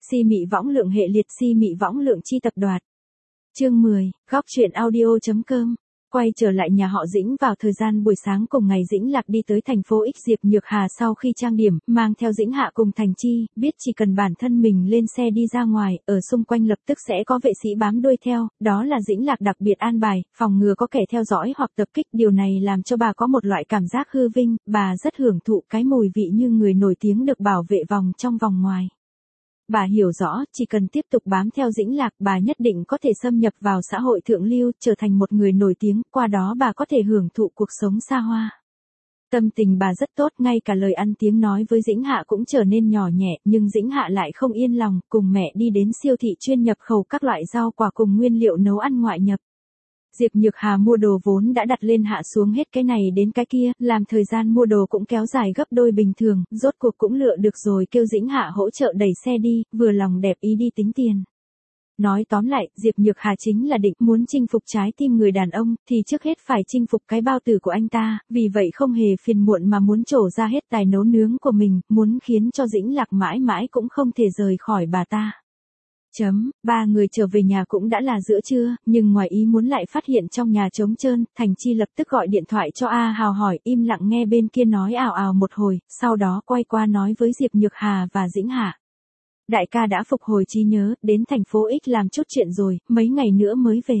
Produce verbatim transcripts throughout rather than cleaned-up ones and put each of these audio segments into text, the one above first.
Si mị võng lượng hệ liệt si mị võng lượng chi tập đoạt. Chương mười, góc truyện audio.com. Quay trở lại nhà họ Dĩnh vào thời gian buổi sáng cùng ngày, Dĩnh Lạc đi tới thành phố X. Diệp Nhược Hà sau khi trang điểm, mang theo Dĩnh Hạ cùng Thành Chi, biết chỉ cần bản thân mình lên xe đi ra ngoài, ở xung quanh lập tức sẽ có vệ sĩ bám đuôi theo, đó là Dĩnh Lạc đặc biệt an bài, phòng ngừa có kẻ theo dõi hoặc tập kích. Điều này làm cho bà có một loại cảm giác hư vinh, bà rất hưởng thụ cái mùi vị như người nổi tiếng được bảo vệ vòng trong vòng ngoài. Bà hiểu rõ, chỉ cần tiếp tục bám theo Dĩnh Lạc, bà nhất định có thể xâm nhập vào xã hội thượng lưu, trở thành một người nổi tiếng, qua đó bà có thể hưởng thụ cuộc sống xa hoa. Tâm tình bà rất tốt, ngay cả lời ăn tiếng nói với Dĩnh Hạ cũng trở nên nhỏ nhẹ, nhưng Dĩnh Hạ lại không yên lòng, cùng mẹ đi đến siêu thị chuyên nhập khẩu các loại rau quả cùng nguyên liệu nấu ăn ngoại nhập. Diệp Nhược Hà mua đồ vốn đã đặt lên hạ xuống hết cái này đến cái kia, làm thời gian mua đồ cũng kéo dài gấp đôi bình thường, rốt cuộc cũng lựa được rồi, kêu Dĩnh Hạ hỗ trợ đẩy xe đi, vừa lòng đẹp ý đi tính tiền. Nói tóm lại, Diệp Nhược Hà chính là định muốn chinh phục trái tim người đàn ông, thì trước hết phải chinh phục cái bao tử của anh ta, vì vậy không hề phiền muộn mà muốn trổ ra hết tài nấu nướng của mình, muốn khiến cho Dĩnh Lạc mãi mãi cũng không thể rời khỏi bà ta. Chấm, ba người trở về nhà cũng đã là giữa trưa, nhưng ngoài ý muốn lại phát hiện trong nhà trống trơn. Thành Chi lập tức gọi điện thoại cho A Hào hỏi, im lặng nghe bên kia nói ào ào một hồi, sau đó quay qua nói với Diệp Nhược Hà và Dĩnh Hạ. Đại ca đã phục hồi trí nhớ, đến thành phố X làm chút chuyện rồi, mấy ngày nữa mới về.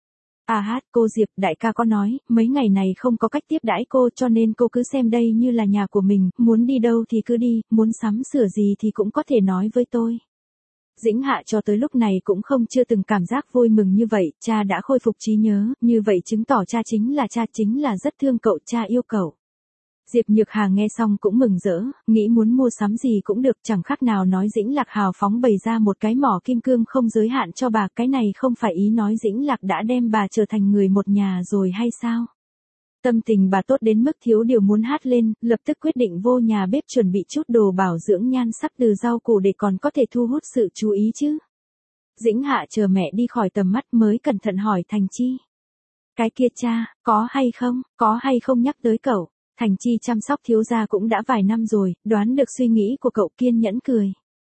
À hát, cô Diệp, đại ca có nói, mấy ngày này không có cách tiếp đãi cô, cho nên cô cứ xem đây như là nhà của mình, muốn đi đâu thì cứ đi, muốn sắm sửa gì thì cũng có thể nói với tôi. Dĩnh Hạ cho tới lúc này cũng không chưa từng cảm giác vui mừng như vậy, cha đã khôi phục trí nhớ, như vậy chứng tỏ cha chính là cha, chính là rất thương cậu, cha yêu cậu. Diệp Nhược Hà nghe xong cũng mừng rỡ, nghĩ muốn mua sắm gì cũng được, chẳng khác nào nói Dĩnh Lạc hào phóng bày ra một cái mỏ kim cương không giới hạn cho bà, cái này không phải ý nói Dĩnh Lạc đã đem bà trở thành người một nhà rồi hay sao? Tâm tình bà tốt đến mức thiếu điều muốn hát lên, lập tức quyết định vô nhà bếp chuẩn bị chút đồ bảo dưỡng nhan sắc từ rau củ để còn có thể thu hút sự chú ý chứ. Dĩnh Hạ chờ mẹ đi khỏi tầm mắt mới cẩn thận hỏi Thành Chi. Cái kia cha, có hay không, có hay không nhắc tới cậu? Thành Chi chăm sóc thiếu gia cũng đã vài năm rồi, đoán được suy nghĩ của cậu, kiên nhẫn cười.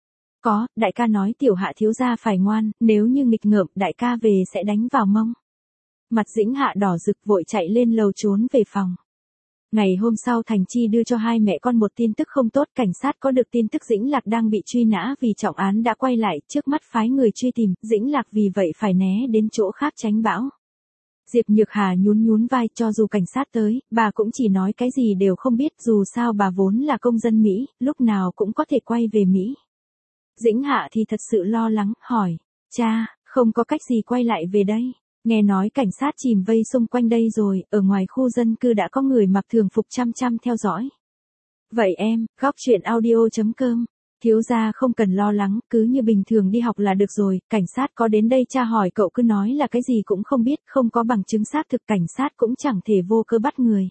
Có, đại ca nói tiểu Hạ thiếu gia phải ngoan, nếu như nghịch ngợm đại ca về sẽ đánh vào mông. Mặt Dĩnh Hạ đỏ rực vội chạy lên lầu trốn về phòng. Ngày hôm sau Thành Chi đưa cho hai mẹ con một tin tức không tốt, cảnh sát có được tin tức Dĩnh Lạc đang bị truy nã vì trọng án đã quay lại, trước mắt phái người truy tìm, Dĩnh Lạc vì vậy phải né đến chỗ khác tránh bão. Diệp Nhược Hà nhún nhún vai, cho dù cảnh sát tới, bà cũng chỉ nói cái gì đều không biết, dù sao bà vốn là công dân Mỹ, lúc nào cũng có thể quay về Mỹ. Dĩnh Hạ thì thật sự lo lắng, hỏi, cha, không có cách gì quay lại về đây? Nghe nói cảnh sát chìm vây xung quanh đây rồi, ở ngoài khu dân cư đã có người mặc thường phục chăm chăm theo dõi. Vậy em, góc truyện audio.com. Thiếu gia không cần lo lắng, cứ như bình thường đi học là được rồi, cảnh sát có đến đây cha hỏi cậu cứ nói là cái gì cũng không biết, không có bằng chứng xác thực, cảnh sát cũng chẳng thể vô cớ bắt người.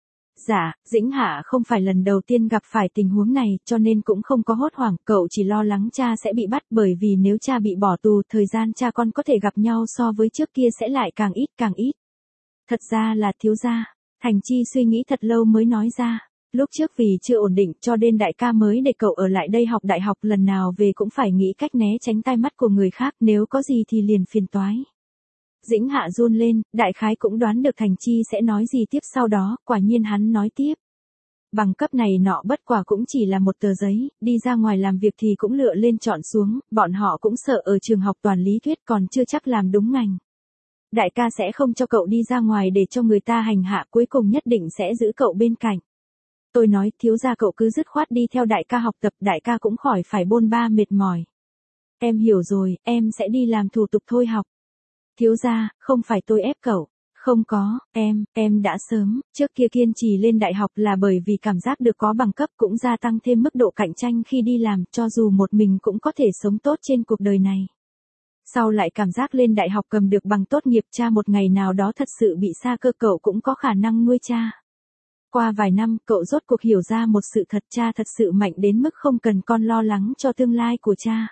Dạ, Dĩnh Hạ không phải lần đầu tiên gặp phải tình huống này, cho nên cũng không có hốt hoảng, cậu chỉ lo lắng cha sẽ bị bắt, bởi vì nếu cha bị bỏ tù, thời gian cha con có thể gặp nhau so với trước kia sẽ lại càng ít càng ít. Thật ra là thiếu gia. Thành Chi suy nghĩ thật lâu mới nói ra. Lúc trước vì chưa ổn định cho nên đại ca mới để cậu ở lại đây học đại học, lần nào về cũng phải nghĩ cách né tránh tai mắt của người khác, nếu có gì thì liền phiền toái. Dĩnh Hạ run lên, đại khái cũng đoán được Thành Chi sẽ nói gì tiếp sau đó, quả nhiên hắn nói tiếp. Bằng cấp này nọ bất quả cũng chỉ là một tờ giấy, đi ra ngoài làm việc thì cũng lựa lên chọn xuống, bọn họ cũng sợ ở trường học toàn lý thuyết còn chưa chắc làm đúng ngành. Đại ca sẽ không cho cậu đi ra ngoài để cho người ta hành hạ, cuối cùng nhất định sẽ giữ cậu bên cạnh. Tôi nói, thiếu gia cậu cứ dứt khoát đi theo đại ca học tập, đại ca cũng khỏi phải bôn ba mệt mỏi. Em hiểu rồi, em sẽ đi làm thủ tục thôi học. Thiếu gia, không phải tôi ép cậu. Không có, em, em đã sớm, trước kia kiên trì lên đại học là bởi vì cảm giác được có bằng cấp cũng gia tăng thêm mức độ cạnh tranh khi đi làm, cho dù một mình cũng có thể sống tốt trên cuộc đời này. Sau lại cảm giác lên đại học cầm được bằng tốt nghiệp, cha một ngày nào đó thật sự bị sa cơ, cậu cũng có khả năng nuôi cha. Qua vài năm, cậu rốt cuộc hiểu ra một sự thật, cha thật sự mạnh đến mức không cần con lo lắng cho tương lai của cha.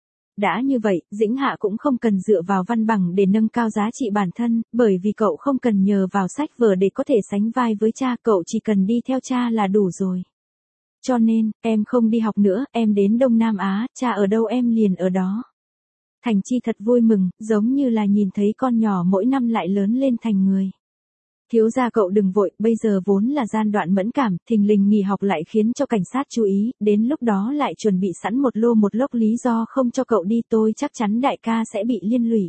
Đã như vậy, Dĩnh Hạ cũng không cần dựa vào văn bằng để nâng cao giá trị bản thân, bởi vì cậu không cần nhờ vào sách vở để có thể sánh vai với cha, cậu chỉ cần đi theo cha là đủ rồi. cho nên, em không đi học nữa, em đến Đông Nam Á, cha ở đâu em liền ở đó. Thành Chi thật vui mừng, giống như là nhìn thấy con nhỏ mỗi năm lại lớn lên thành người. Thiếu gia cậu đừng vội, bây giờ vốn là gian đoạn mẫn cảm, thình lình nghỉ học lại khiến cho cảnh sát chú ý, đến lúc đó lại chuẩn bị sẵn một lô một lốc lý do không cho cậu đi, tôi chắc chắn đại ca sẽ bị liên lụy.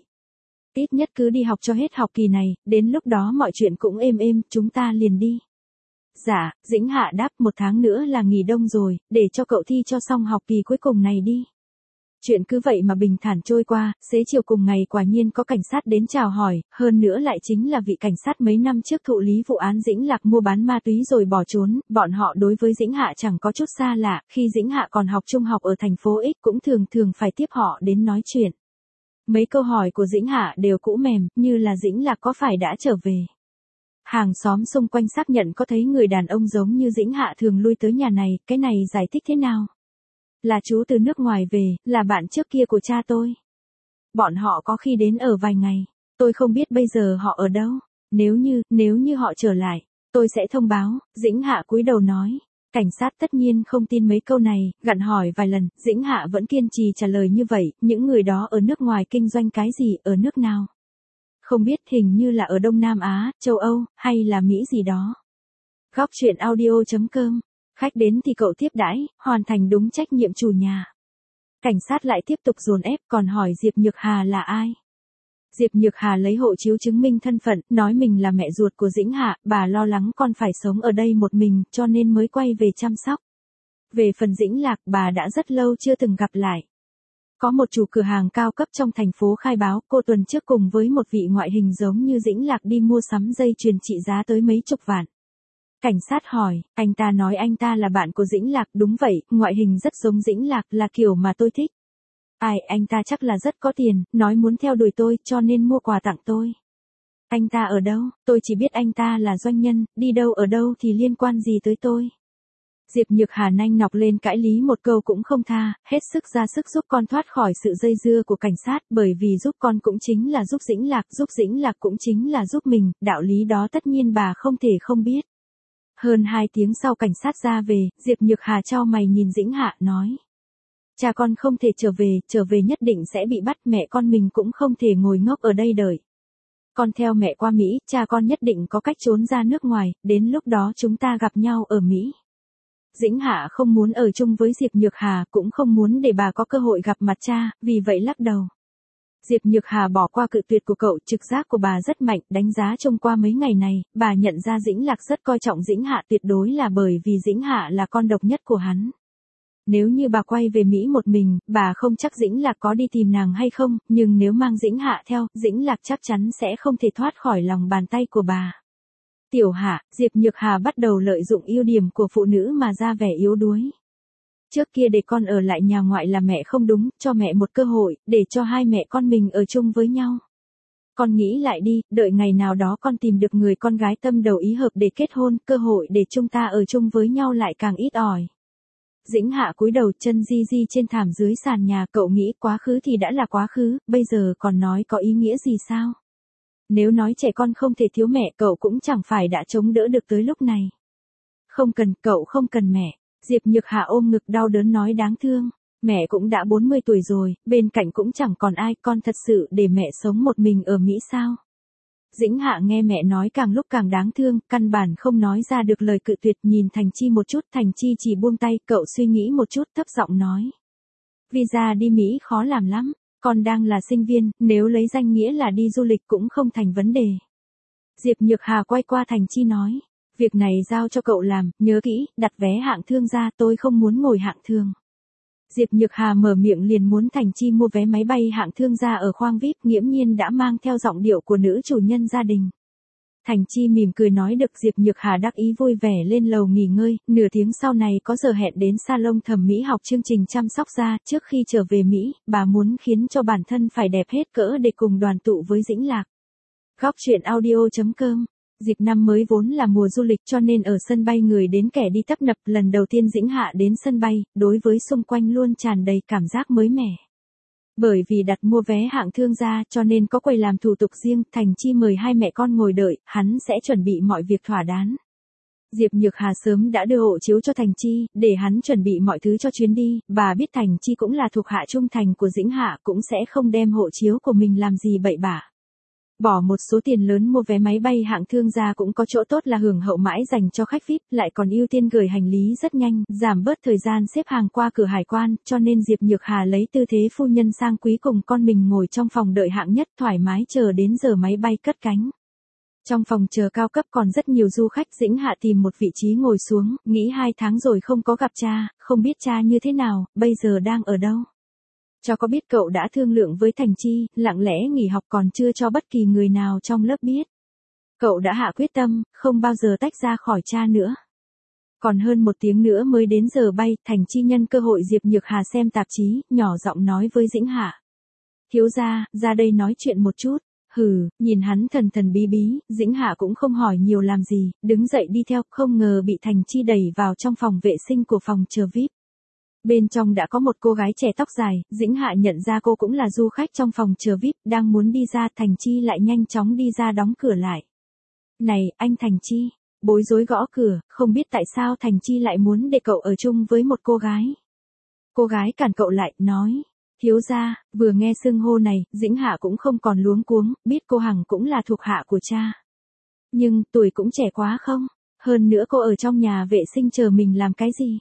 Ít nhất cứ đi học cho hết học kỳ này, đến lúc đó mọi chuyện cũng êm êm, chúng ta liền đi. Dạ, Dĩnh Hạ đáp, một tháng nữa là nghỉ đông rồi, để cho cậu thi cho xong học kỳ cuối cùng này đi. Chuyện cứ vậy mà bình thản trôi qua, xế chiều cùng ngày quả nhiên có cảnh sát đến chào hỏi, hơn nữa lại chính là vị cảnh sát mấy năm trước thụ lý vụ án Dĩnh Lạc mua bán ma túy rồi bỏ trốn, bọn họ đối với Dĩnh Hạ chẳng có chút xa lạ, khi Dĩnh Hạ còn học trung học ở thành phố X cũng thường thường phải tiếp họ đến nói chuyện. Mấy câu hỏi của Dĩnh Hạ đều cũ mềm, như là Dĩnh Lạc có phải đã trở về. Hàng xóm xung quanh xác nhận có thấy người đàn ông giống như Dĩnh Hạ thường lui tới nhà này, cái này giải thích thế nào? Là chú từ nước ngoài về, là bạn trước kia của cha tôi. Bọn họ có khi đến ở vài ngày, tôi không biết bây giờ họ ở đâu. Nếu như, nếu như họ trở lại, tôi sẽ thông báo, Dĩnh Hạ cúi đầu nói. Cảnh sát tất nhiên không tin mấy câu này, gặn hỏi vài lần, Dĩnh Hạ vẫn kiên trì trả lời như vậy, những người đó ở nước ngoài kinh doanh cái gì, ở nước nào? Không biết, hình như là ở Đông Nam Á, châu Âu, hay là Mỹ gì đó. Góc truyện audio chấm com. Khách đến thì cậu tiếp đãi, hoàn thành đúng trách nhiệm chủ nhà. Cảnh sát lại tiếp tục dồn ép, còn hỏi Diệp Nhược Hà là ai. Diệp Nhược Hà lấy hộ chiếu chứng minh thân phận, nói mình là mẹ ruột của Dĩnh Hạ, bà lo lắng con phải sống ở đây một mình, cho nên mới quay về chăm sóc. Về phần Dĩnh Lạc, bà đã rất lâu chưa từng gặp lại. Có một chủ cửa hàng cao cấp trong thành phố khai báo, cô tuần trước cùng với một vị ngoại hình giống như Dĩnh Lạc đi mua sắm dây chuyền trị giá tới mấy chục vạn. Cảnh sát hỏi, anh ta nói anh ta là bạn của Dĩnh Lạc, đúng vậy, ngoại hình rất giống Dĩnh Lạc, là kiểu mà tôi thích. Ai, anh ta chắc là rất có tiền, nói muốn theo đuổi tôi, cho nên mua quà tặng tôi. Anh ta ở đâu, tôi chỉ biết anh ta là doanh nhân, đi đâu ở đâu thì liên quan gì tới tôi. Diệp Nhược Hà nanh nọc lên cãi lý một câu cũng không tha, hết sức ra sức giúp con thoát khỏi sự dây dưa của cảnh sát, bởi vì giúp con cũng chính là giúp Dĩnh Lạc, giúp Dĩnh Lạc cũng chính là giúp mình, đạo lý đó tất nhiên bà không thể không biết. Hơn hai tiếng sau cảnh sát ra về, Diệp Nhược Hà chau mày nhìn Dĩnh Hạ, nói. Cha con không thể trở về, trở về nhất định sẽ bị bắt, mẹ con mình cũng không thể ngồi ngốc ở đây đợi. Con theo mẹ qua Mỹ, cha con nhất định có cách trốn ra nước ngoài, đến lúc đó chúng ta gặp nhau ở Mỹ. Dĩnh Hạ không muốn ở chung với Diệp Nhược Hà, cũng không muốn để bà có cơ hội gặp mặt cha, vì vậy lắc đầu. Diệp Nhược Hà bỏ qua cự tuyệt của cậu, trực giác của bà rất mạnh, đánh giá trông qua mấy ngày này, bà nhận ra Dĩnh Lạc rất coi trọng Dĩnh Hạ, tuyệt đối là bởi vì Dĩnh Hạ là con độc nhất của hắn. Nếu như bà quay về Mỹ một mình, bà không chắc Dĩnh Lạc có đi tìm nàng hay không, nhưng nếu mang Dĩnh Hạ theo, Dĩnh Lạc chắc chắn sẽ không thể thoát khỏi lòng bàn tay của bà. Tiểu Hạ, Diệp Nhược Hà bắt đầu lợi dụng ưu điểm của phụ nữ mà ra vẻ yếu đuối. Trước kia để con ở lại nhà ngoại là mẹ không đúng, cho mẹ một cơ hội, để cho hai mẹ con mình ở chung với nhau. Con nghĩ lại đi, đợi ngày nào đó con tìm được người con gái tâm đầu ý hợp để kết hôn, cơ hội để chúng ta ở chung với nhau lại càng ít ỏi. Dĩnh Hạ cúi đầu, chân di di trên thảm dưới sàn nhà, cậu nghĩ quá khứ thì đã là quá khứ, bây giờ còn nói có ý nghĩa gì sao? Nếu nói trẻ con không thể thiếu mẹ, cậu cũng chẳng phải đã chống đỡ được tới lúc này. Không cần, cậu không cần mẹ. Diệp Nhược Hà ôm ngực đau đớn nói đáng thương. Mẹ cũng đã bốn mươi tuổi rồi, bên cạnh cũng chẳng còn ai, con thật sự để mẹ sống một mình ở Mỹ sao? Dĩnh Hạ nghe mẹ nói càng lúc càng đáng thương, căn bản không nói ra được lời cự tuyệt, nhìn Thành Chi một chút, Thành Chi chỉ buông tay, cậu suy nghĩ một chút, thấp giọng nói. Visa đi Mỹ khó làm lắm, con đang là sinh viên, nếu lấy danh nghĩa là đi du lịch cũng không thành vấn đề. Diệp Nhược Hà quay qua Thành Chi nói. Việc này giao cho cậu làm, nhớ kỹ, đặt vé hạng thương ra, tôi không muốn ngồi hạng thường. Diệp Nhược Hà mở miệng liền muốn Thành Chi mua vé máy bay hạng thương ra ở khoang vi ai pi, nghiễm nhiên đã mang theo giọng điệu của nữ chủ nhân gia đình. Thành Chi mỉm cười nói được, Diệp Nhược Hà đắc ý vui vẻ lên lầu nghỉ ngơi, nửa tiếng sau này có giờ hẹn đến salon thẩm mỹ học chương trình chăm sóc da, trước khi trở về Mỹ, bà muốn khiến cho bản thân phải đẹp hết cỡ để cùng đoàn tụ với Dĩnh Lạc. Góc truyện audio chấm com. Dịp năm mới vốn là mùa du lịch cho nên ở sân bay người đến kẻ đi tấp nập, lần đầu tiên Dĩnh Hạ đến sân bay, đối với xung quanh luôn tràn đầy cảm giác mới mẻ. Bởi vì đặt mua vé hạng thương gia cho nên có quầy làm thủ tục riêng, Thành Chi mời hai mẹ con ngồi đợi, hắn sẽ chuẩn bị mọi việc thỏa đáng. Diệp Nhược Hà sớm đã đưa hộ chiếu cho Thành Chi, để hắn chuẩn bị mọi thứ cho chuyến đi, bà biết Thành Chi cũng là thuộc hạ trung thành của Dĩnh Hạ, cũng sẽ không đem hộ chiếu của mình làm gì bậy bạ. Bỏ một số tiền lớn mua vé máy bay hạng thương gia cũng có chỗ tốt là hưởng hậu mãi dành cho khách vi ai pi, lại còn ưu tiên gửi hành lý rất nhanh, giảm bớt thời gian xếp hàng qua cửa hải quan, cho nên Diệp Nhược Hà lấy tư thế phu nhân sang quý cùng con mình ngồi trong phòng đợi hạng nhất thoải mái chờ đến giờ máy bay cất cánh. Trong phòng chờ cao cấp còn rất nhiều du khách. Dĩnh Hạ tìm một vị trí ngồi xuống, nghĩ hai tháng rồi không có gặp cha, không biết cha như thế nào, bây giờ đang ở đâu. Cho có biết cậu đã thương lượng với Thành Chi, lặng lẽ nghỉ học còn chưa cho bất kỳ người nào trong lớp biết. Cậu đã hạ quyết tâm, không bao giờ tách ra khỏi cha nữa. Còn hơn một tiếng nữa mới đến giờ bay, Thành Chi nhân cơ hội Diệp Nhược Hà xem tạp chí, nhỏ giọng nói với Dĩnh Hạ. Thiếu gia, ra đây nói chuyện một chút. Hừ, nhìn hắn thần thần bí bí, Dĩnh Hạ cũng không hỏi nhiều làm gì, đứng dậy đi theo, không ngờ bị Thành Chi đẩy vào trong phòng vệ sinh của phòng chờ vi ai pi. Bên trong đã có một cô gái trẻ tóc dài, Dĩnh Hạ nhận ra cô cũng là du khách trong phòng chờ vi ai pi, đang muốn đi ra, Thành Chi lại nhanh chóng đi ra đóng cửa lại. Này, anh Thành Chi, bối rối gõ cửa, không biết tại sao Thành Chi lại muốn để cậu ở chung với một cô gái. Cô gái cản cậu lại, nói. Thiếu gia, vừa nghe xưng hô này, Dĩnh Hạ cũng không còn luống cuống, biết cô Hằng cũng là thuộc hạ của cha. Nhưng, tuổi cũng trẻ quá không? Hơn nữa cô ở trong nhà vệ sinh chờ mình làm cái gì?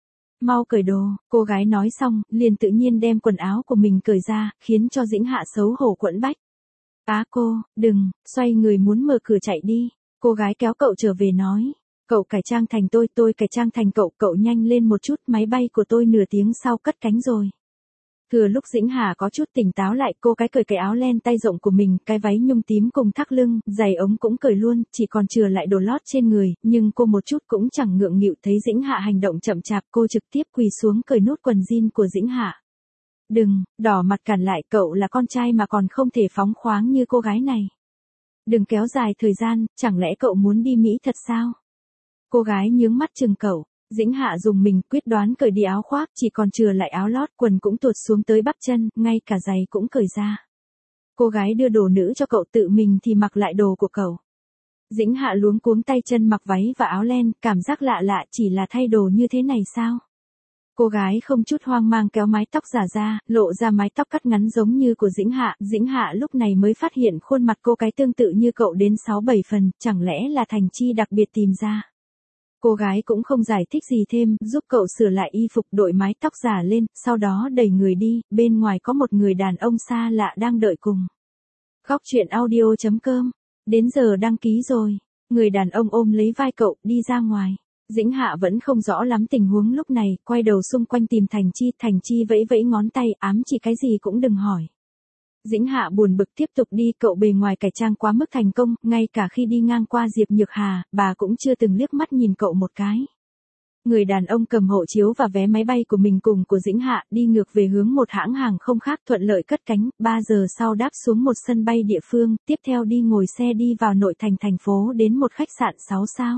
Mau cởi đồ, cô gái nói xong, liền tự nhiên đem quần áo của mình cởi ra, khiến cho Dĩnh Hạ xấu hổ quẫn bách. Á cô, đừng, xoay người muốn mở cửa chạy đi. Cô gái kéo cậu trở về nói. Cậu cải trang thành tôi, tôi cải trang thành cậu, cậu nhanh lên một chút, máy bay của tôi nửa tiếng sau cất cánh rồi. Thừa lúc Dĩnh Hà có chút tỉnh táo lại, cô cái cởi cái áo len tay rộng của mình, cái váy nhung tím cùng thắt lưng, giày ống cũng cởi luôn, chỉ còn chừa lại đồ lót trên người, nhưng cô một chút cũng chẳng ngượng nghịu. Thấy Dĩnh Hạ hành động chậm chạp, cô trực tiếp quỳ xuống cởi nút quần jean của Dĩnh Hạ. Đừng, đỏ mặt cản lại, cậu là con trai mà còn không thể phóng khoáng như cô gái này. Đừng kéo dài thời gian, chẳng lẽ cậu muốn đi Mỹ thật sao? Cô gái nhướng mắt chừng cậu. Dĩnh Hạ dùng mình quyết đoán cởi đi áo khoác, chỉ còn chừa lại áo lót, quần cũng tuột xuống tới bắp chân, ngay cả giày cũng cởi ra. Cô gái đưa đồ nữ cho cậu, tự mình thì mặc lại đồ của cậu. Dĩnh Hạ luống cuống tay chân mặc váy và áo len, cảm giác lạ lạ, chỉ là thay đồ như thế này sao? Cô gái không chút hoang mang kéo mái tóc giả ra, lộ ra mái tóc cắt ngắn giống như của Dĩnh Hạ. Dĩnh Hạ lúc này mới phát hiện khuôn mặt cô cái tương tự như cậu đến sáu bảy phần, chẳng lẽ là Thành Chi đặc biệt tìm ra. Cô gái cũng không giải thích gì thêm, giúp cậu sửa lại y phục, đội mái tóc giả lên, sau đó đẩy người đi. Bên ngoài có một người đàn ông xa lạ đang đợi cùng. Góc truyện audio chấm com. Đến giờ đăng ký rồi. Người đàn ông ôm lấy vai cậu, đi ra ngoài. Dĩnh Hạ vẫn không rõ lắm tình huống lúc này, quay đầu xung quanh tìm Thành Chi. Thành Chi vẫy vẫy ngón tay, ám chỉ cái gì cũng đừng hỏi. Dĩnh Hạ buồn bực tiếp tục đi, cậu bề ngoài cải trang quá mức thành công, ngay cả khi đi ngang qua Diệp Nhược Hà, bà cũng chưa từng liếc mắt nhìn cậu một cái. Người đàn ông cầm hộ chiếu và vé máy bay của mình cùng của Dĩnh Hạ, đi ngược về hướng một hãng hàng không khác, thuận lợi cất cánh, ba giờ sau đáp xuống một sân bay địa phương, tiếp theo đi ngồi xe đi vào nội thành thành phố đến một khách sạn sáu sao.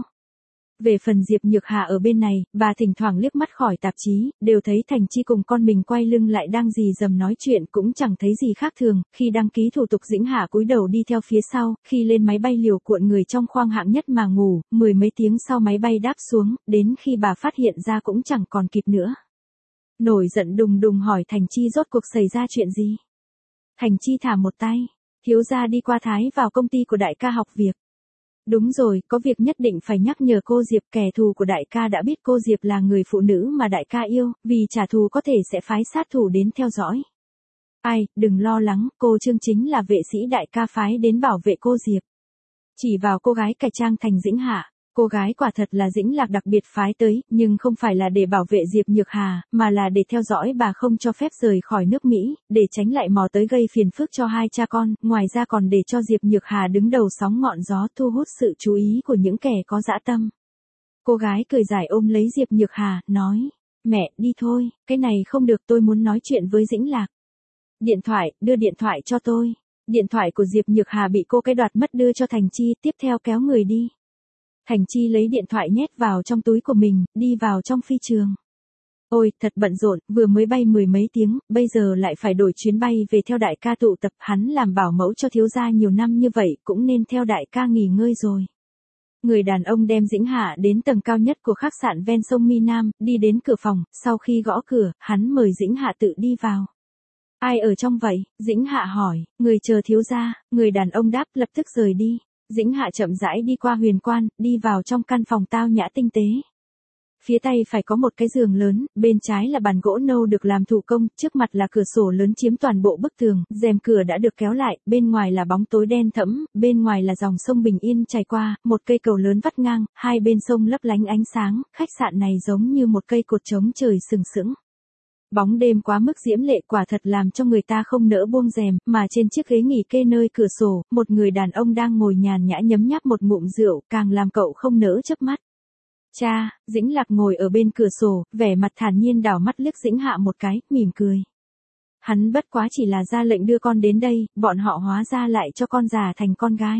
Về phần Diệp Nhược Hà ở bên này, bà thỉnh thoảng liếc mắt khỏi tạp chí, đều thấy Thành Chi cùng con mình quay lưng lại đang rì rầm nói chuyện, cũng chẳng thấy gì khác thường. Khi đăng ký thủ tục, Dĩnh Hà cúi đầu đi theo phía sau, khi lên máy bay liều cuộn người trong khoang hạng nhất mà ngủ, mười mấy tiếng sau máy bay đáp xuống, đến khi bà phát hiện ra cũng chẳng còn kịp nữa. Nổi giận đùng đùng hỏi Thành Chi rốt cuộc xảy ra chuyện gì. Thành Chi thả một tay, thiếu gia đi qua Thái vào công ty của đại ca học việc. Đúng rồi, có việc nhất định phải nhắc nhở cô Diệp, kẻ thù của đại ca đã biết cô Diệp là người phụ nữ mà đại ca yêu, vì trả thù có thể sẽ phái sát thủ đến theo dõi. Ai, đừng lo lắng, cô Trương chính là vệ sĩ đại ca phái đến bảo vệ cô Diệp. Chỉ vào cô gái cải trang thành Dĩnh Hạ. Cô gái quả thật là Dĩnh Lạc đặc biệt phái tới, nhưng không phải là để bảo vệ Diệp Nhược Hà, mà là để theo dõi bà không cho phép rời khỏi nước Mỹ, để tránh lại mò tới gây phiền phức cho hai cha con, ngoài ra còn để cho Diệp Nhược Hà đứng đầu sóng ngọn gió, thu hút sự chú ý của những kẻ có dã tâm. Cô gái cười giải ôm lấy Diệp Nhược Hà, nói, mẹ, đi thôi, cái này không được, tôi muốn nói chuyện với Dĩnh Lạc. Điện thoại, đưa điện thoại cho tôi. Điện thoại của Diệp Nhược Hà bị cô cái đoạt mất, đưa cho Thành Chi, tiếp theo kéo người đi. Thành Chi lấy điện thoại nhét vào trong túi của mình, đi vào trong phi trường. Ôi, thật bận rộn, vừa mới bay mười mấy tiếng, bây giờ lại phải đổi chuyến bay về theo đại ca tụ tập, hắn làm bảo mẫu cho thiếu gia nhiều năm như vậy, cũng nên theo đại ca nghỉ ngơi rồi. Người đàn ông đem Dĩnh Hạ đến tầng cao nhất của khách sạn ven sông Mi Nam, đi đến cửa phòng, sau khi gõ cửa, hắn mời Dĩnh Hạ tự đi vào. Ai ở trong vậy? Dĩnh Hạ hỏi. Người chờ thiếu gia. Người đàn ông đáp, lập tức rời đi. Dĩnh Hạ chậm rãi đi qua huyền quan, đi vào trong căn phòng tao nhã tinh tế. Phía tay phải có một cái giường lớn, bên trái là bàn gỗ nâu được làm thủ công, trước mặt là cửa sổ lớn chiếm toàn bộ bức tường, rèm cửa đã được kéo lại, bên ngoài là bóng tối đen thẫm, bên ngoài là dòng sông bình yên chảy qua, một cây cầu lớn vắt ngang, hai bên sông lấp lánh ánh sáng, khách sạn này giống như một cây cột trống trời sừng sững. Bóng đêm quá mức diễm lệ quả thật làm cho người ta không nỡ buông rèm, mà trên chiếc ghế nghỉ kê nơi cửa sổ, một người đàn ông đang ngồi nhàn nhã nhấm nháp một ngụm rượu, càng làm cậu không nỡ chớp mắt. Cha, Dĩnh Lạc ngồi ở bên cửa sổ, vẻ mặt thản nhiên đảo mắt liếc Dĩnh Hạ một cái, mỉm cười. Hắn bất quá chỉ là ra lệnh đưa con đến đây, bọn họ hóa ra lại cho con già thành con gái.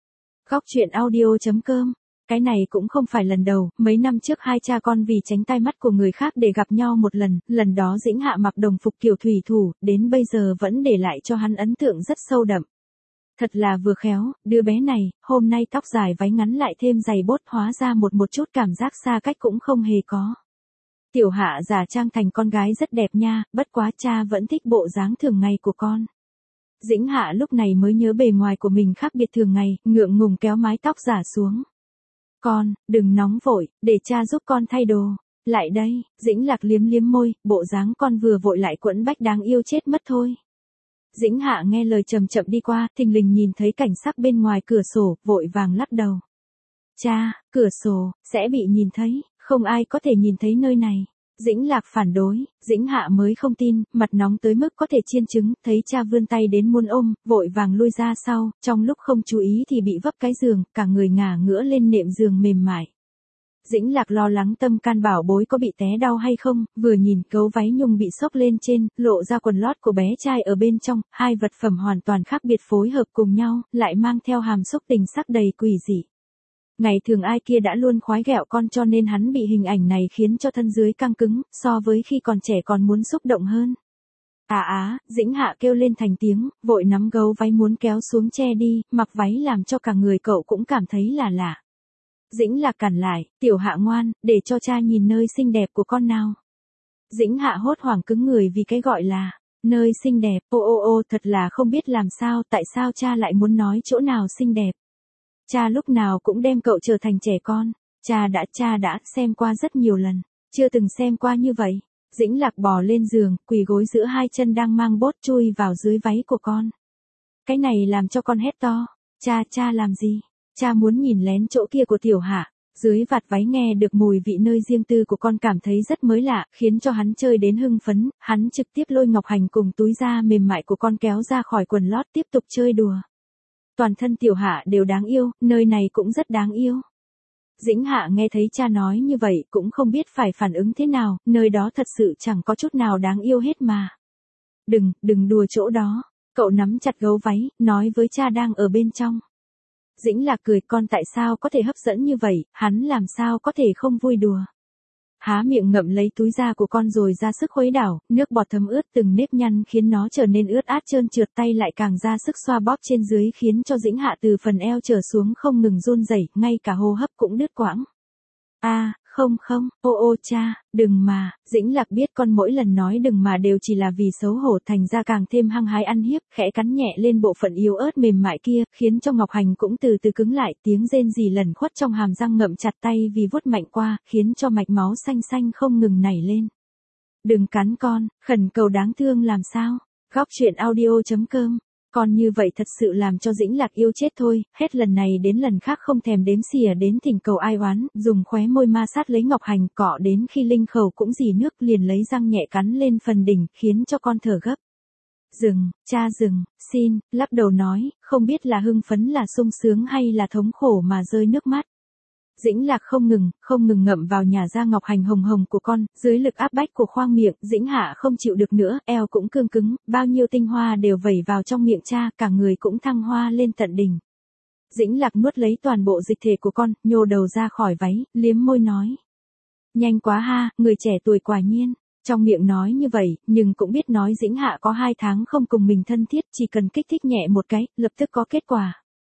Góc truyện audio chấm com. Cái này cũng không phải lần đầu, mấy năm trước hai cha con vì tránh tai mắt của người khác để gặp nhau một lần, lần đó Dĩnh Hạ mặc đồng phục kiểu thủy thủ, đến bây giờ vẫn để lại cho hắn ấn tượng rất sâu đậm. Thật là vừa khéo, đứa bé này, hôm nay tóc dài váy ngắn lại thêm giày bốt hóa ra một một chút cảm giác xa cách cũng không hề có. Tiểu Hạ giả trang thành con gái rất đẹp nha, bất quá cha vẫn thích bộ dáng thường ngày của con. Dĩnh Hạ lúc này mới nhớ bề ngoài của mình khác biệt thường ngày, ngượng ngùng kéo mái tóc giả xuống. Con, đừng nóng vội, để cha giúp con thay đồ. Lại đây, Dĩnh Lạc liếm liếm môi, bộ dáng con vừa vội lại quẫn bách đáng yêu chết mất thôi. Dĩnh Hạ nghe lời chậm chậm đi qua, thình lình nhìn thấy cảnh sắc bên ngoài cửa sổ, vội vàng lắc đầu. Cha, cửa sổ, sẽ bị nhìn thấy, không ai có thể nhìn thấy nơi này. Dĩnh Lạc phản đối, Dĩnh Hạ mới không tin, mặt nóng tới mức có thể chiên trứng, thấy cha vươn tay đến muốn ôm, vội vàng lui ra sau, trong lúc không chú ý thì bị vấp cái giường, cả người ngả ngửa lên nệm giường mềm mại. Dĩnh Lạc lo lắng tâm can bảo bối có bị té đau hay không, vừa nhìn gấu váy nhung bị xốc lên trên, lộ ra quần lót của bé trai ở bên trong, hai vật phẩm hoàn toàn khác biệt phối hợp cùng nhau, lại mang theo hàm xúc tình sắc đầy quỷ dị. Ngày thường ai kia đã luôn khoái ghẹo con cho nên hắn bị hình ảnh này khiến cho thân dưới căng cứng, so với khi còn trẻ còn muốn xúc động hơn. À á, Dĩnh Hạ kêu lên thành tiếng, vội nắm gấu váy muốn kéo xuống che đi, mặc váy làm cho cả người cậu cũng cảm thấy là lạ. Dĩnh Lạc cản lại, Tiểu Hạ ngoan, để cho cha nhìn nơi xinh đẹp của con nào. Dĩnh Hạ hốt hoảng cứng người vì cái gọi là, nơi xinh đẹp, ô ô ô thật là không biết làm sao, tại sao cha lại muốn nói chỗ nào xinh đẹp. Cha lúc nào cũng đem cậu trở thành trẻ con, cha đã cha đã xem qua rất nhiều lần, chưa từng xem qua như vậy. Dĩnh Lạc bò lên giường, quỳ gối giữa hai chân đang mang bốt chui vào dưới váy của con. Cái này làm cho con hét to, cha cha làm gì? Cha muốn nhìn lén chỗ kia của Tiểu Hạ, dưới vạt váy nghe được mùi vị nơi riêng tư của con cảm thấy rất mới lạ, khiến cho hắn chơi đến hưng phấn, hắn trực tiếp lôi ngọc hành cùng túi da mềm mại của con kéo ra khỏi quần lót tiếp tục chơi đùa. Toàn thân Tiểu Hạ đều đáng yêu, nơi này cũng rất đáng yêu. Dĩnh Hạ nghe thấy cha nói như vậy cũng không biết phải phản ứng thế nào, nơi đó thật sự chẳng có chút nào đáng yêu hết mà. Đừng, đừng đùa chỗ đó, cậu nắm chặt gấu váy, nói với cha đang ở bên trong. Dĩnh Lạc cười, con tại sao có thể hấp dẫn như vậy, hắn làm sao có thể không vui đùa. Há miệng ngậm lấy túi da của con rồi ra sức khuấy đảo, nước bọt thấm ướt từng nếp nhăn khiến nó trở nên ướt át trơn trượt, tay lại càng ra sức xoa bóp trên dưới khiến cho Dĩnh Hạ từ phần eo trở xuống không ngừng run rẩy, ngay cả hô hấp cũng đứt quãng. A, à, không không, ô ô cha, đừng mà, Dĩnh Lạc biết con mỗi lần nói đừng mà đều chỉ là vì xấu hổ, thành ra càng thêm hăng hái ăn hiếp, khẽ cắn nhẹ lên bộ phận yếu ớt mềm mại kia, khiến cho Ngọc Hành cũng từ từ cứng lại, tiếng rên rỉ lẩn khuất trong hàm răng ngậm chặt tay vì vuốt mạnh qua, khiến cho mạch máu xanh xanh không ngừng nảy lên. Đừng cắn con, khẩn cầu đáng thương làm sao? Góc truyện audio chấm com. Còn như vậy thật sự làm cho Dĩnh Lạc yêu chết thôi, hết lần này đến lần khác không thèm đếm xỉa đến thỉnh cầu ai oán, dùng khóe môi ma sát lấy Ngọc Hành, cọ đến khi linh khẩu cũng dì nước, liền lấy răng nhẹ cắn lên phần đỉnh, khiến cho con thở gấp. Dừng, cha dừng, xin, lắc đầu nói, không biết là hưng phấn là sung sướng hay là thống khổ mà rơi nước mắt. Dĩnh Lạc không ngừng, không ngừng ngậm vào nhà da Ngọc Hành hồng hồng của con, dưới lực áp bách của khoang miệng, Dĩnh Hạ không chịu được nữa, eo cũng cương cứng, bao nhiêu tinh hoa đều vẩy vào trong miệng cha, cả người cũng thăng hoa lên tận đỉnh. Dĩnh Lạc nuốt lấy toàn bộ dịch thể của con, nhô đầu ra khỏi váy, liếm môi nói. Nhanh quá ha, người trẻ tuổi quả nhiên. Trong miệng nói như vậy, nhưng cũng biết nói Dĩnh Hạ có hai tháng không cùng mình thân thiết, chỉ cần kích thích nhẹ một cái, lập tức có kết quả.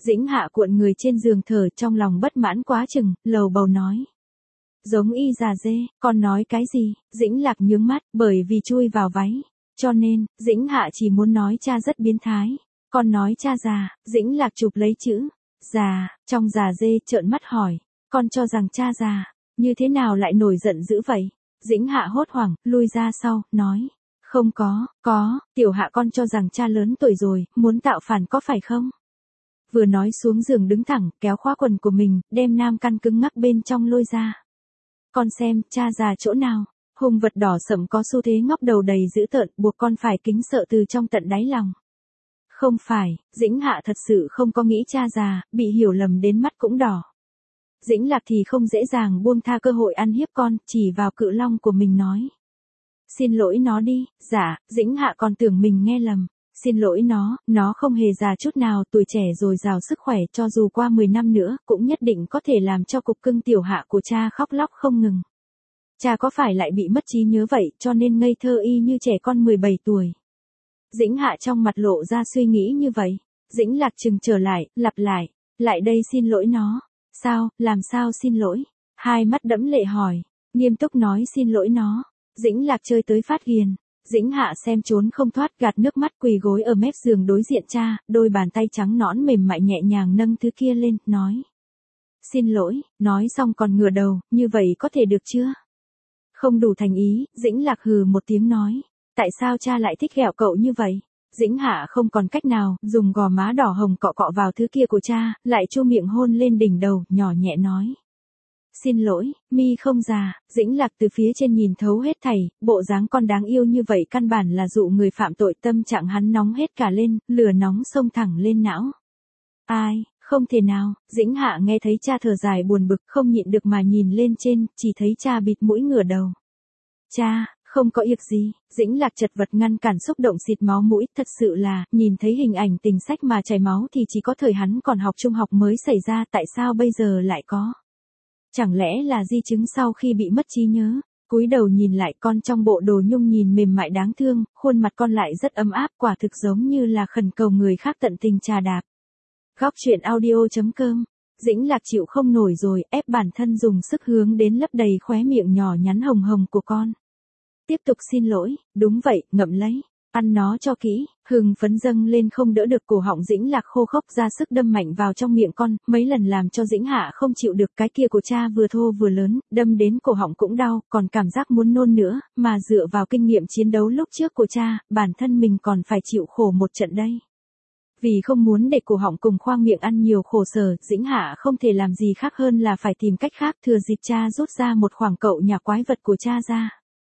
Dĩnh Hạ cuộn người trên giường thở trong lòng bất mãn quá chừng, lầu bầu nói. Giống y già dê, con nói cái gì? Dĩnh Lạc nhướng mắt, bởi vì chui vào váy. Cho nên, Dĩnh Hạ chỉ muốn nói cha rất biến thái. Con nói cha già, Dĩnh Lạc chụp lấy chữ. Già, trong già dê trợn mắt hỏi. Con cho rằng cha già, như thế nào lại nổi giận dữ vậy? Dĩnh Hạ hốt hoảng, lui ra sau, nói. Không có, có, tiểu Hạ con cho rằng cha lớn tuổi rồi, muốn tạo phản có phải không? Vừa nói xuống giường đứng thẳng, kéo khóa quần của mình, đem nam căn cứng ngắc bên trong lôi ra. Con xem, cha già chỗ nào? Hung vật đỏ sẫm có xu thế ngóc đầu đầy dữ tợn, buộc con phải kính sợ từ trong tận đáy lòng. Không phải, Dĩnh Hạ thật sự không có nghĩ cha già, bị hiểu lầm đến mắt cũng đỏ. Dĩnh Lạc thì không dễ dàng buông tha cơ hội ăn hiếp con, chỉ vào cự long của mình nói. Xin lỗi nó đi. Dạ, Dĩnh Hạ còn tưởng mình nghe lầm. Xin lỗi nó, nó không hề già chút nào, tuổi trẻ rồi giàu sức khỏe, cho dù qua mười năm nữa, cũng nhất định có thể làm cho cục cưng tiểu Hạ của cha khóc lóc không ngừng. Cha có phải lại bị mất trí nhớ vậy, cho nên ngây thơ y như trẻ con mười bảy tuổi. Dĩnh Hạ trong mặt lộ ra suy nghĩ như vậy. Dĩnh Lạc chừng trở lại, lặp lại. Lại đây xin lỗi nó. Sao, làm sao xin lỗi? Hai mắt đẫm lệ hỏi. Nghiêm túc nói xin lỗi nó. Dĩnh Lạc chơi tới phát ghiền. Dĩnh Hạ xem trốn không thoát, gạt nước mắt quỳ gối ở mép giường đối diện cha, đôi bàn tay trắng nõn mềm mại nhẹ nhàng nâng thứ kia lên, nói. Xin lỗi, nói xong còn ngửa đầu, như vậy có thể được chưa? Không đủ thành ý, Dĩnh Lạc hừ một tiếng nói. Tại sao cha lại thích ghẹo cậu như vậy? Dĩnh Hạ không còn cách nào, dùng gò má đỏ hồng cọ cọ vào thứ kia của cha, lại chu miệng hôn lên đỉnh đầu, nhỏ nhẹ nói. Xin lỗi, mi không già. Dĩnh Lạc từ phía trên nhìn thấu hết thảy, bộ dáng con đáng yêu như vậy căn bản là dụ người phạm tội, tâm trạng hắn nóng hết cả lên, lửa nóng xông thẳng lên não. Ai, không thể nào. Dĩnh Hạ nghe thấy cha thở dài buồn bực, không nhịn được mà nhìn lên trên, chỉ thấy cha bịt mũi ngửa đầu. Cha, không có việc gì. Dĩnh Lạc chật vật ngăn cản xúc động xịt máu mũi, thật sự là, nhìn thấy hình ảnh tình sách mà chảy máu thì chỉ có thời hắn còn học trung học mới xảy ra, tại sao bây giờ lại có? Chẳng lẽ là di chứng sau khi bị mất trí nhớ? Cúi đầu nhìn lại, con trong bộ đồ nhung nhìn mềm mại đáng thương, khuôn mặt con lại rất ấm áp, quả thực giống như là khẩn cầu người khác tận tình trà đạp. Góc truyện audio chấm com. Dĩnh Lạc chịu không nổi rồi, ép bản thân dùng sức hướng đến lấp đầy khóe miệng nhỏ nhắn hồng hồng của con. Tiếp tục xin lỗi. Đúng vậy, ngậm lấy. Ăn nó cho kỹ. Hừng phấn dâng lên không đỡ được, cổ họng Dĩnh Lạc khô khốc ra sức đâm mạnh vào trong miệng con, mấy lần làm cho Dĩnh Hạ không chịu được. Cái kia của cha vừa thô vừa lớn, đâm đến cổ họng cũng đau, còn cảm giác muốn nôn nữa, mà dựa vào kinh nghiệm chiến đấu lúc trước của cha, bản thân mình còn phải chịu khổ một trận đây. Vì không muốn để cổ họng cùng khoang miệng ăn nhiều khổ sở, Dĩnh Hạ không thể làm gì khác hơn là phải tìm cách khác, thừa dịp cha rút ra một khoảng cậu nhà quái vật của cha ra.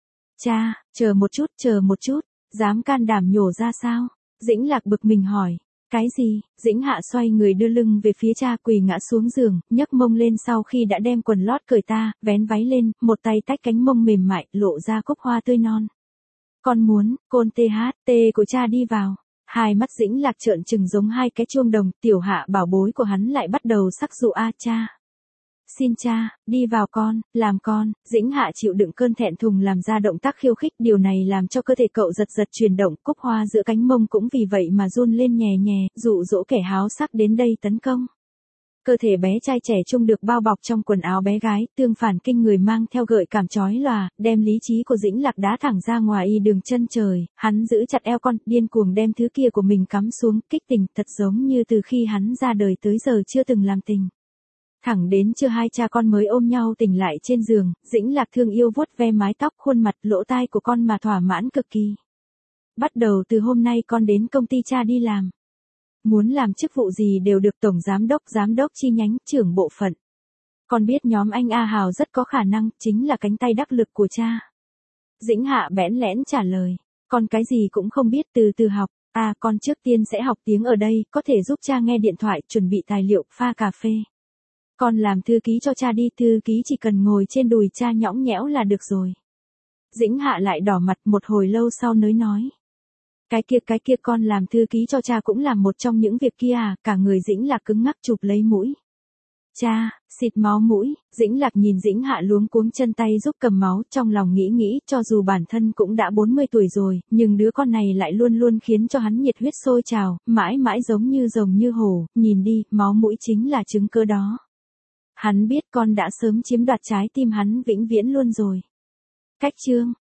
Cha, chờ một chút, chờ một chút, dám can đảm nhổ ra sao? Dĩnh Lạc bực mình hỏi. Cái gì? Dĩnh Hạ xoay người đưa lưng về phía cha, quỳ ngã xuống giường, nhấc mông lên sau khi đã đem quần lót cởi ta, vén váy lên, một tay tách cánh mông mềm mại, lộ ra cúc hoa tươi non. Con muốn, côn tê hát, tê của cha đi vào. Hai mắt Dĩnh Lạc trợn trừng giống hai cái chuông đồng, tiểu Hạ bảo bối của hắn lại bắt đầu sắc dụ a cha. Xin cha, đi vào con, làm con. Dĩnh Hạ chịu đựng cơn thẹn thùng làm ra động tác khiêu khích, điều này làm cho cơ thể cậu giật giật chuyển động, cúc hoa giữa cánh mông cũng vì vậy mà run lên nhè nhè, dụ dỗ kẻ háo sắc đến đây tấn công. Cơ thể bé trai trẻ trung được bao bọc trong quần áo bé gái, tương phản kinh người mang theo gợi cảm chói lòa, đem lý trí của Dĩnh Lạc đá thẳng ra ngoài y đường chân trời. Hắn giữ chặt eo con, điên cuồng đem thứ kia của mình cắm xuống, kích tình, thật giống như từ khi hắn ra đời tới giờ chưa từng làm tình. Thẳng đến trưa hai cha con mới ôm nhau tỉnh lại trên giường, Dĩnh Lạc thương yêu vuốt ve mái tóc, khuôn mặt, lỗ tai của con mà thỏa mãn cực kỳ. Bắt đầu từ hôm nay con đến công ty cha đi làm. Muốn làm chức vụ gì đều được, tổng giám đốc, giám đốc chi nhánh, trưởng bộ phận. Con biết nhóm anh A Hào rất có khả năng, chính là cánh tay đắc lực của cha. Dĩnh Hạ bẽn lẽn trả lời, con cái gì cũng không biết, từ từ học. À, con trước tiên sẽ học tiếng ở đây, có thể giúp cha nghe điện thoại, chuẩn bị tài liệu, pha cà phê. Con làm thư ký cho cha đi, thư ký chỉ cần ngồi trên đùi cha nhõng nhẽo là được rồi. Dĩnh Hạ lại đỏ mặt, một hồi lâu sau nới nói. Cái kia cái kia con làm thư ký cho cha cũng làm một trong những việc kia à, cả người Dĩnh Lạc cứng ngắc chụp lấy mũi. Cha, xịt máu mũi, Dĩnh Lạc nhìn Dĩnh Hạ luống cuống chân tay giúp cầm máu, trong lòng nghĩ nghĩ, cho dù bản thân cũng đã bốn mươi tuổi rồi, nhưng đứa con này lại luôn luôn khiến cho hắn nhiệt huyết sôi trào, mãi mãi giống như rồng như hổ, nhìn đi, máu mũi chính là chứng cứ đó. Hắn biết con đã sớm chiếm đoạt trái tim hắn vĩnh viễn luôn rồi. Cách chương